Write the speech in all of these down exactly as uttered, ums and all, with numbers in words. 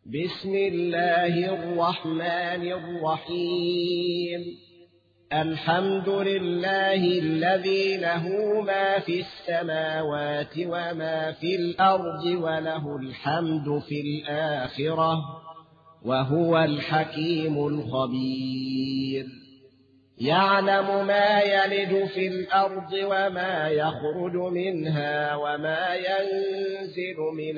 بسم الله الرحمن الرحيم. الحمد لله الذي له ما في السماوات وما في الأرض وله الحمد في الآخرة وهو الحكيم الخبير. يعلم ما يلج في الأرض وما يخرج منها وما ينزل من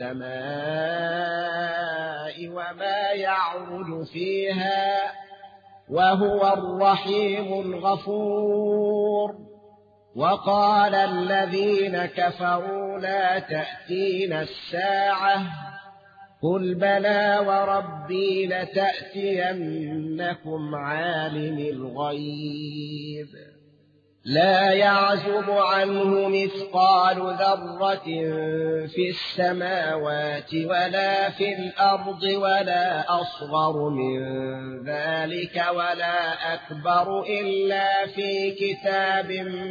السماء وما يعرج فيها وهو الرحيم الغفور. وقال الذين كفروا لا تأتينا الساعة قل بلى وربي لتأتينكم عالم الغيب لا يعزب عنه مثقال ذرة في السماوات ولا في الأرض ولا أصغر من ذلك ولا أكبر إلا في كتاب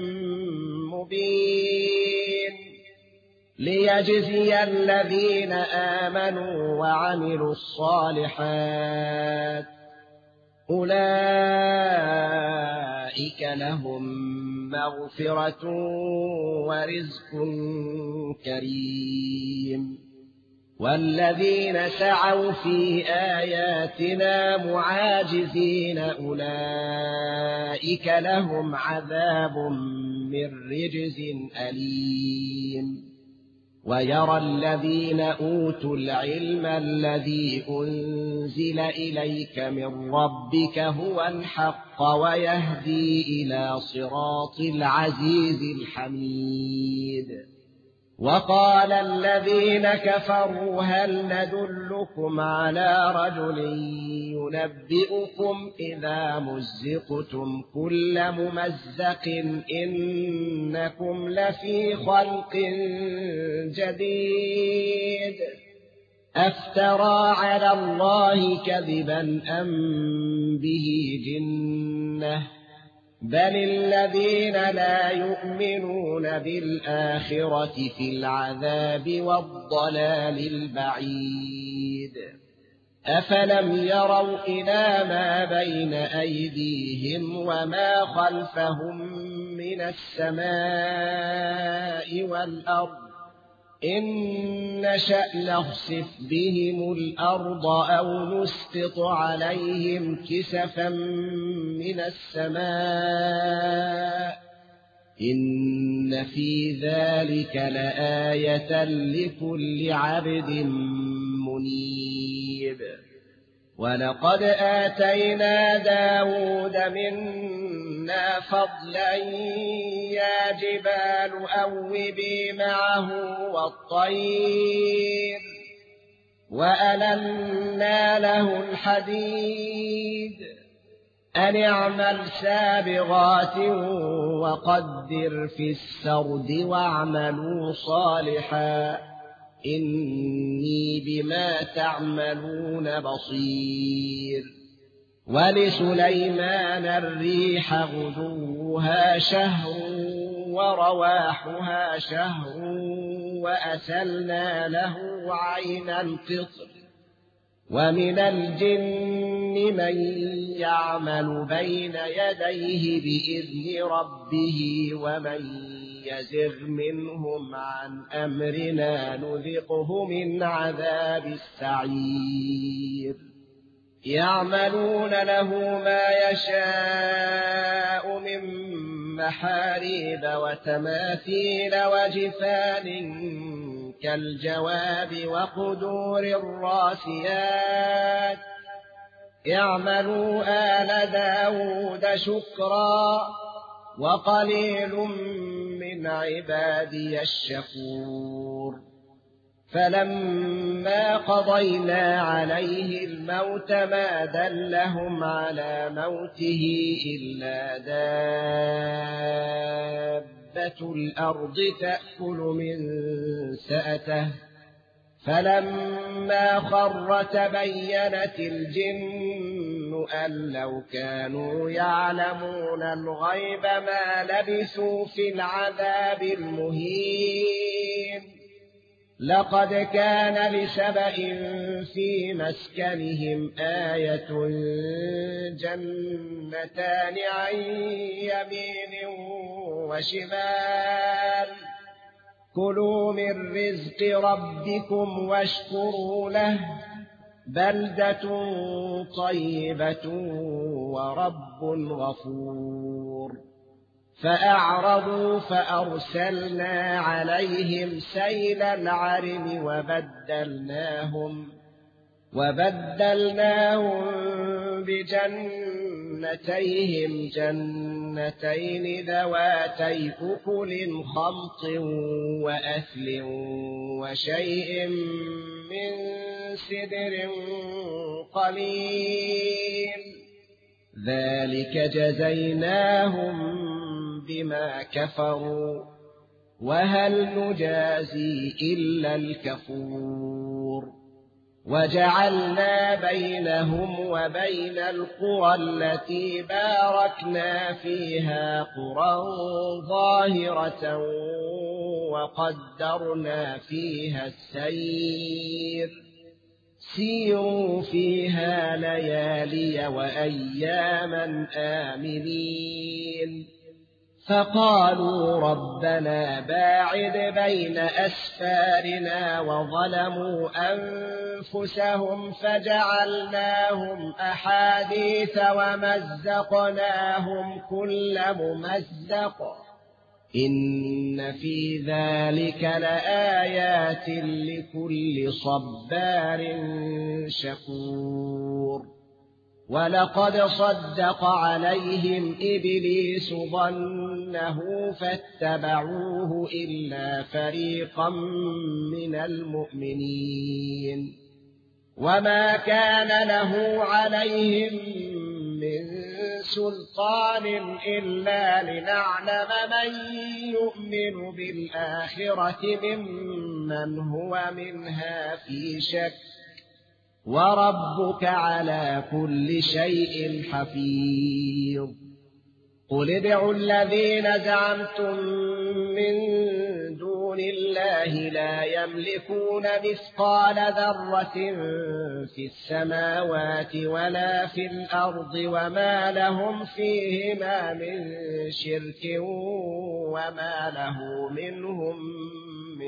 مبين ليجزي الذين آمنوا وعملوا الصالحات أولئك لهم مغفرة ورزق كريم. والذين سعوا في آياتنا معاجزين أولئك لهم عذاب من رجز أليم. ويرى الذين أوتوا العلم الذي أنزل إليك من ربك هو الحق ويهدي إلى صراط العزيز الحميد. وقال الذين كفروا هل ندلكم على رجل ينبئكم إذا مزقتم كل ممزق إنكم لفي خلق جديد أفترى على الله كذبا أم به جنة بل الذين لا يؤمنون بالآخرة في العذاب والضلال البعيد. أفلم يروا إلى ما بين أيديهم وما خلفهم من السماء والأرض إن نشأ نخسف بهم الأرض أو نسقط عليهم كسفا من السماء إن في ذلك لآية لكل عبد منيب. ولقد آتينا داود منا فضلا يا جبال أوبي معه والطير وألنا له الحديد أن اعمل سابغات وقدر في السرد واعملوا صالحا إني بما تعملون بصير. ولسليمان الريح غدوها شهر ورواحها شهر وأسلنا له عين القطر. ومن الجن من يعمل بين يديه بإذن ربه ومن يزغ منهم عن أمرنا نذقه من عذاب السعير. يعملون له ما يشاء من محاريب وتماثيل وجفان كالجواب وقدور الراسيات اعملوا آل داود شكرا وقليل من عبادي الشكور. فلما قضينا عليه الموت ما دلهم على موته إلا دابة الأرض تأكل من سأته فلما خر تبينت الجن أن لو كانوا يعلمون الغيب ما لبثوا في العذاب المهين. لقد كان لسبإ في مسكنهم آية جنتان عن يمين وشمال كلوا من رزق ربكم واشكروا له بلدة طيبة ورب غفور فأعرضوا فأرسلنا عليهم سيل العرم وبدلناهم وبدلناهم بجنتيهم جنتين ذواتي أكل خمط وأثل وشيء من سدر قليل ذلك جزيناهم بما كفروا وهل نجازي إلا الكفور وجعلنا بينهم وبين القرى التي باركنا فيها قرى ظاهرة وقدرنا فيها السير سيروا فيها ليالي وأياما آمنين فقالوا ربنا باعد بين أسفارنا وظلموا أنفسهم فجعلناهم أحاديث ومزقناهم كل ممزق إن في ذلك لآيات لكل صبار شكور ولقد صدق عليهم إبليس ظنه فاتبعوه إلا فريقا من المؤمنين وما كان له عليهم من سلطان إلا لنعلم من يؤمن بالآخرة ممن هو منها في شك وربك على كل شيء حفيظ قل ادعوا الذين زعمتم من دون الله لا يملكون مثقال ذرة في السماوات ولا في الأرض وما لهم فيهما من شرك وما له منهم من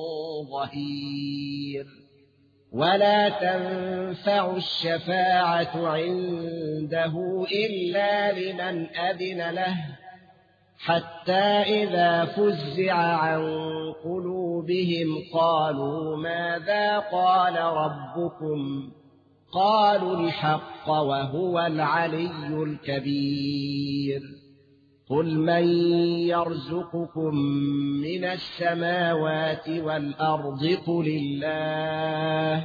ظهير ولا تنفع الشفاعة عنده إلا لمن أذن له حتى إذا فزع عن قلوبهم قالوا ماذا قال ربكم قالوا الحق وهو العلي الكبير قل من يرزقكم من السماوات والأرض قل الله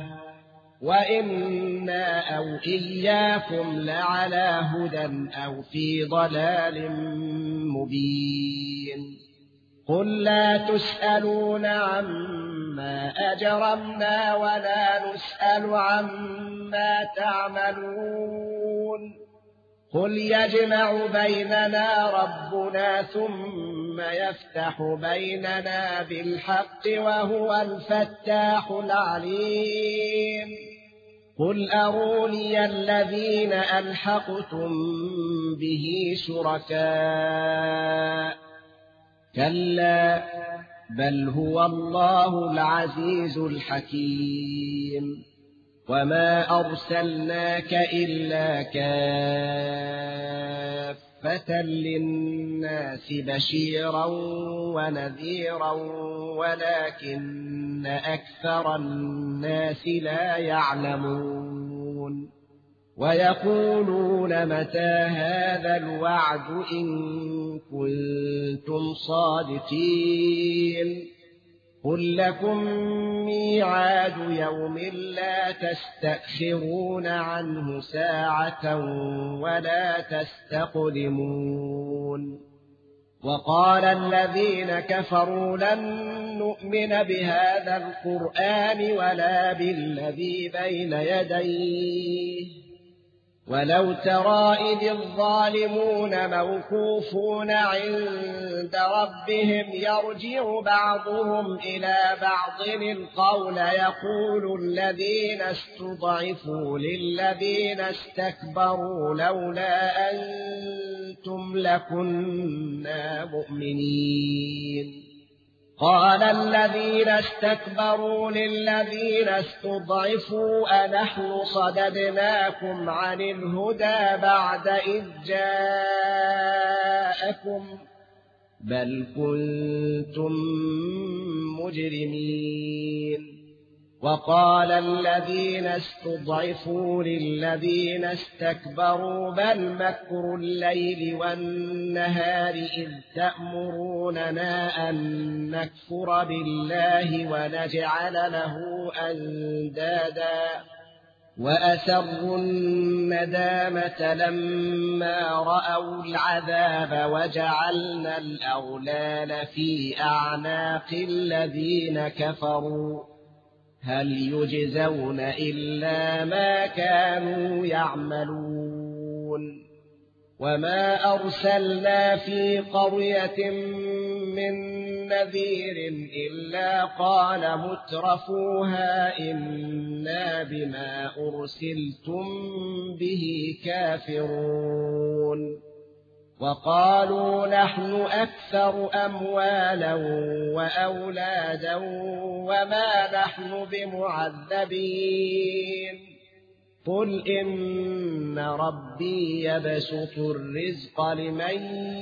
وإنا أو إياكم لعلى هدى أو في ضلال مبين قل لا تسألون عما أجرمنا ولا نسأل عما تعملون قل يجمع بيننا ربنا ثم يفتح بيننا بالحق وهو الفتاح العليم قل أروني الذين ألحقتم به شركاء كلا بل هو الله العزيز الحكيم وما أرسلناك إلا كافة للناس بشيرا ونذيرا ولكن أكثر الناس لا يعلمون ويقولون متى هذا الوعد إن كنتم صادقين قل لكم ميعاد يوم لا تستأخرون عنه ساعة ولا تستقدمون وقال الذين كفروا لن نؤمن بهذا القرآن ولا بالذي بين يديه ولو ترى إذ الظالمون موقوفون عند ربهم يرجع بعضهم إلى بعض القول يقول الذين استضعفوا للذين استكبروا لولا أنتم لكنا مؤمنين قال الذين استكبروا للذين استضعفوا أنحن صددناكم عن الهدى بعد إذ جاءكم بل كنتم مجرمين وقال الذين استضعفوا للذين استكبروا بل مكر الليل والنهار إذ تأمروننا أن نكفر بالله ونجعل له أندادا وأسروا الندامة لما رأوا العذاب وجعلنا الأغلال في أعناق الذين كفروا هل يجزون إلا ما كانوا يعملون وما أرسلنا في قرية من نذير إلا قال مترفوها إنا بما أرسلتم به كافرون وقالوا نحن أكثر أموالا وأولادا وما نحن بمعذبين قل إن ربي يبسط الرزق لمن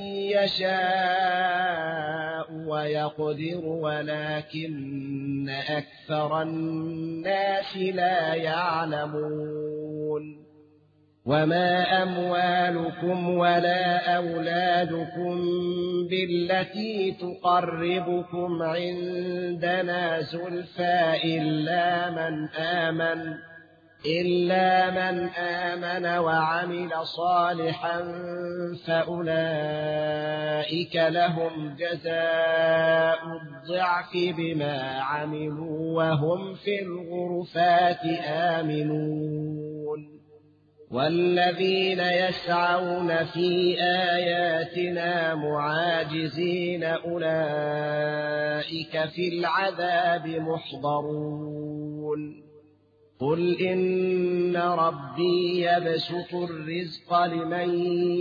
يشاء ويقدر ولكن أكثر الناس لا يعلمون وما أموالكم ولا أولادكم بالتي تقربكم عندنا زلفى إلا من آمن إلا من آمن وعمل صالحا فأولئك لهم جزاء الضعف بما عملوا وهم في الغرفات آمنون والذين يسعون في آياتنا معاجزين أولئك في العذاب محضرون قل إن ربي يبسط الرزق لمن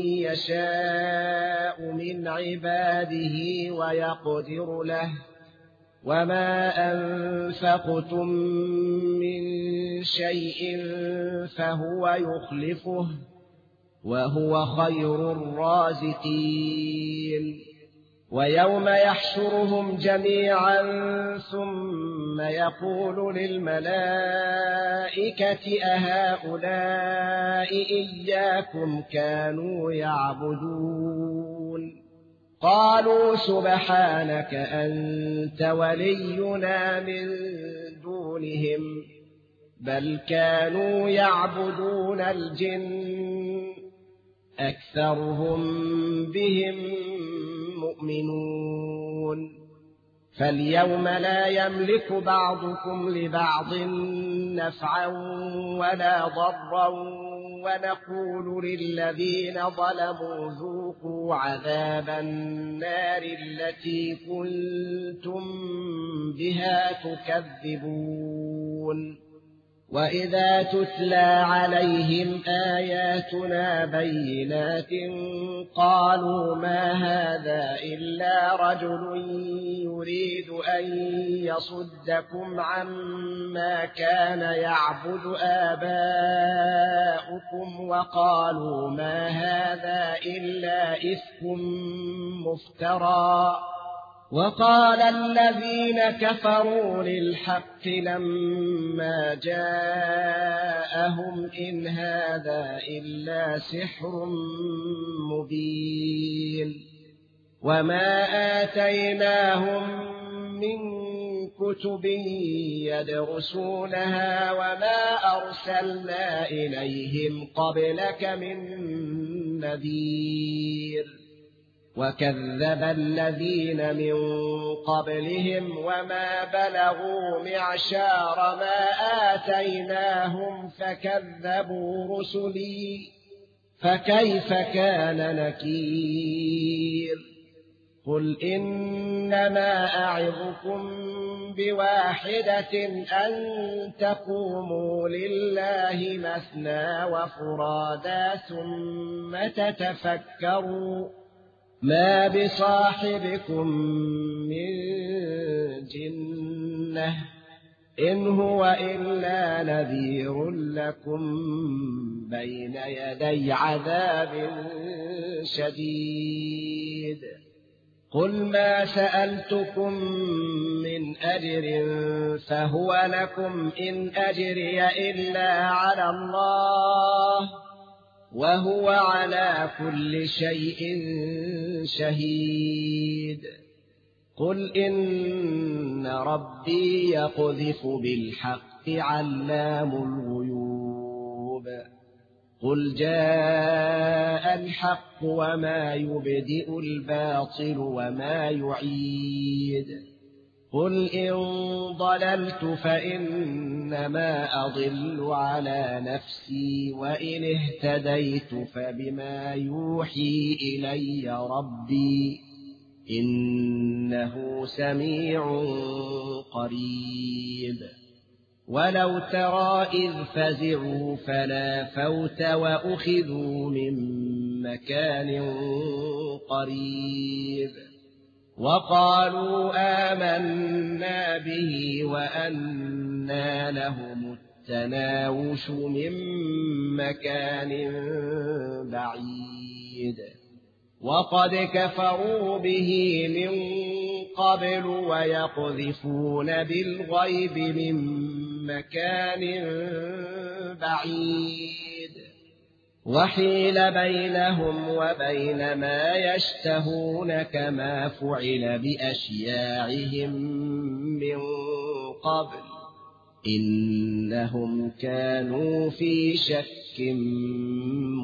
يشاء من عباده ويقدر له وما أنفقتم من شيء فهو يخلفه وهو خير الرازقين ويوم يحشرهم جميعا ثم يقول للملائكة أهؤلاء إياكم كانوا يعبدون قالوا سبحانك أنت ولينا من دونهم بل كانوا يعبدون الجن أكثرهم بهم مؤمنون فاليوم لا يملك بعضكم لبعض نفعا ولا ضرا ونقول للذين ظلموا ذوقوا عذاب النار التي كنتم بها تكذبون وإذا تتلى عليهم آياتنا بينات قالوا ما هذا إلا رجل يريد أن يصدكم عما كان يعبد آباؤكم وقالوا ما هذا إلا إفك مفترى وقال الذين كفروا للحق لما جاءهم إن هذا إلا سحر مبين وما آتيناهم من كتب يدرسونها وما أرسلنا إليهم قبلك من نذير وكذب الذين من قبلهم وما بلغوا معشار ما آتيناهم فكذبوا رسلي فكيف كان نكير قل إنما أعظكم بواحدة أن تقوموا لله مثنى وفرادا ثم تتفكروا ما بصاحبكم من جنة إن هو إلا نذير لكم بين يدي عذاب شديد قل ما سألتكم من أجر فهو لكم إن أجري إلا على الله وهو على كل شيء شهيد قل إن ربي يقذف بالحق علام الغيوب قل جاء الحق وما يبدئ الباطل وما يعيد قل إن ضللت فإنما أضل على نفسي وإن اهتديت فبما يوحي إلي ربي إنه سميع قريب ولو ترى إذ فزعوا فلا فوت وأخذوا من مكان قريب وقالوا آمنا به وأنى لهم التناوش من مكان بعيد وقد كفروا به من قبل ويقذفون بالغيب من مكان بعيد وحيل بينهم وبين ما يشتهون كما فعل بأشياعهم من قبل إنهم كانوا في شك